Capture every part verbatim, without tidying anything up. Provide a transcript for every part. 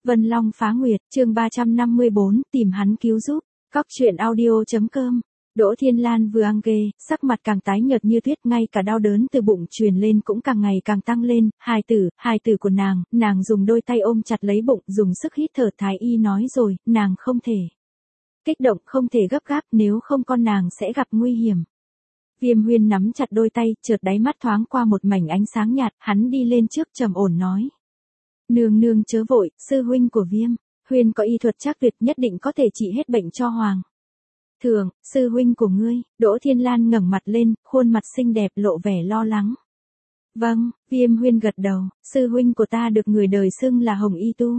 Vân Long phá nguyệt, chương ba trăm năm mươi bốn, tìm hắn cứu giúp. Cóc truyện audio.com. Đỗ Thiên Lan vừa ăn ghê, sắc mặt càng tái nhợt như tuyết, ngay cả đau đớn từ bụng truyền lên cũng càng ngày càng tăng lên. Hài tử, hài tử của nàng, nàng dùng đôi tay ôm chặt lấy bụng, dùng sức hít thở. Thái y nói rồi, nàng không thể kích động, không thể gấp gáp, nếu không con nàng sẽ gặp nguy hiểm. Viêm Huyên nắm chặt đôi tay, chợt đáy mắt thoáng qua một mảnh ánh sáng nhạt, hắn đi lên trước trầm ổn nói. Nương nương chớ vội, sư huynh của Viêm Huyên có y thuật trác tuyệt, nhất định có thể trị hết bệnh cho hoàng thượng. Sư huynh của ngươi? Đỗ Thiên Lan ngẩng mặt lên, khuôn mặt xinh đẹp lộ vẻ lo lắng. Vâng, Viêm Huyên gật đầu, sư huynh của ta được người đời xưng là Hồng Y Tu.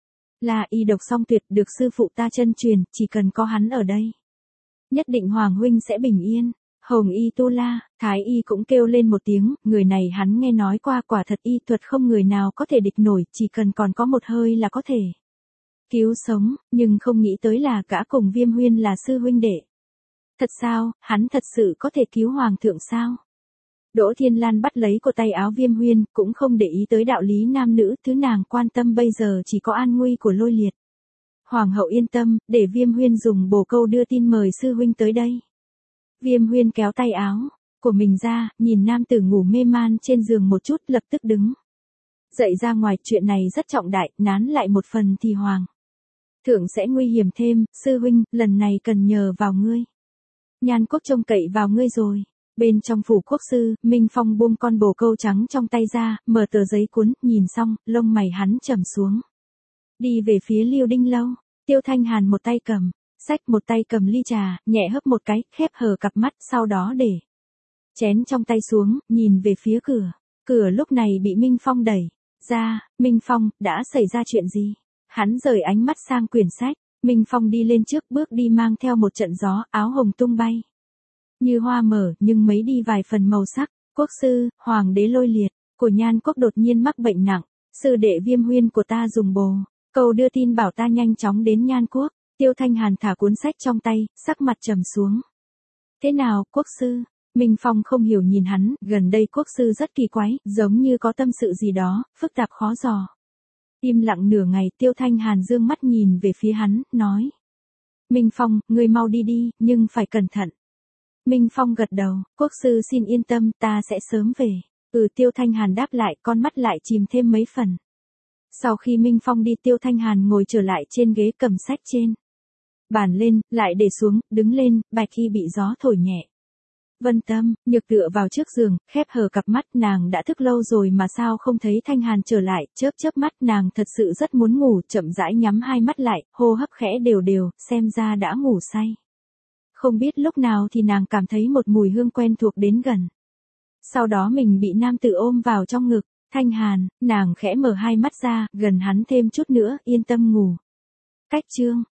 Là y độc song tuyệt, được sư phụ ta chân truyền, chỉ cần có hắn ở đây, nhất định hoàng huynh sẽ bình yên. Hồng Y Tu La, Thái y cũng kêu lên một tiếng, người này hắn nghe nói qua, quả thật y thuật không người nào có thể địch nổi, chỉ cần còn có một hơi là có thể cứu sống, nhưng không nghĩ tới là gã cùng Viêm Huyên là sư huynh đệ. Thật sao, hắn thật sự có thể cứu hoàng thượng sao? Đỗ Thiên Lan bắt lấy cổ tay áo Viêm Huyên, cũng không để ý tới đạo lý nam nữ, thứ nàng quan tâm bây giờ chỉ có an nguy của Lôi Liệt. Hoàng hậu yên tâm, để Viêm Huyên dùng bồ câu đưa tin mời sư huynh tới đây. Viêm Huyên kéo tay áo của mình ra, nhìn nam tử ngủ mê man trên giường một chút, lập tức đứng dậy ra ngoài. Chuyện này rất trọng đại, nán lại một phần thì hoàng thượng sẽ nguy hiểm thêm. Sư huynh, lần này cần nhờ vào ngươi. Nhan Quốc trông cậy vào ngươi rồi. Bên trong phủ quốc sư, Minh Phong buông con bồ câu trắng trong tay ra, mở tờ giấy cuốn, nhìn xong, lông mày hắn trầm xuống. Đi về phía Liêu Đinh Lâu. Tiêu Thanh Hàn một tay cầm sách, một tay cầm ly trà, nhẹ hấp một cái, khép hờ cặp mắt, sau đó để chén trong tay xuống, nhìn về phía cửa. Cửa lúc này bị Minh Phong đẩy ra. Minh Phong, đã xảy ra chuyện gì? Hắn rời ánh mắt sang quyển sách. Minh Phong đi lên trước, bước đi mang theo một trận gió, áo hồng tung bay như hoa mở, nhưng mấy đi vài phần màu sắc. Quốc sư, hoàng đế Lôi Liệt của Nhan Quốc đột nhiên mắc bệnh nặng. Sư đệ Viêm Huyên của ta dùng bồ câu đưa tin bảo ta nhanh chóng đến Nhan Quốc. Tiêu Thanh Hàn thả cuốn sách trong tay, sắc mặt trầm xuống. Thế nào, quốc sư? Minh Phong không hiểu nhìn hắn, gần đây quốc sư rất kỳ quái, giống như có tâm sự gì đó, phức tạp khó dò. Im lặng nửa ngày, Tiêu Thanh Hàn dương mắt nhìn về phía hắn, nói. Minh Phong, ngươi mau đi đi, nhưng phải cẩn thận. Minh Phong gật đầu, quốc sư xin yên tâm, ta sẽ sớm về. Ừ, Tiêu Thanh Hàn đáp lại, con mắt lại chìm thêm mấy phần. Sau khi Minh Phong đi, Tiêu Thanh Hàn ngồi trở lại trên ghế, cầm sách trên bàn lên, lại để xuống, đứng lên, bạch khi bị gió thổi nhẹ. Vân Tâm, nhược tựa vào trước giường, khép hờ cặp mắt, nàng đã thức lâu rồi mà sao không thấy Thanh Hàn trở lại, chớp chớp mắt, nàng thật sự rất muốn ngủ, chậm rãi nhắm hai mắt lại, hô hấp khẽ đều đều, xem ra đã ngủ say. Không biết lúc nào thì nàng cảm thấy một mùi hương quen thuộc đến gần. Sau đó mình bị nam tử ôm vào trong ngực. Thanh Hàn, nàng khẽ mở hai mắt ra, gần hắn thêm chút nữa, yên tâm ngủ. Cách chương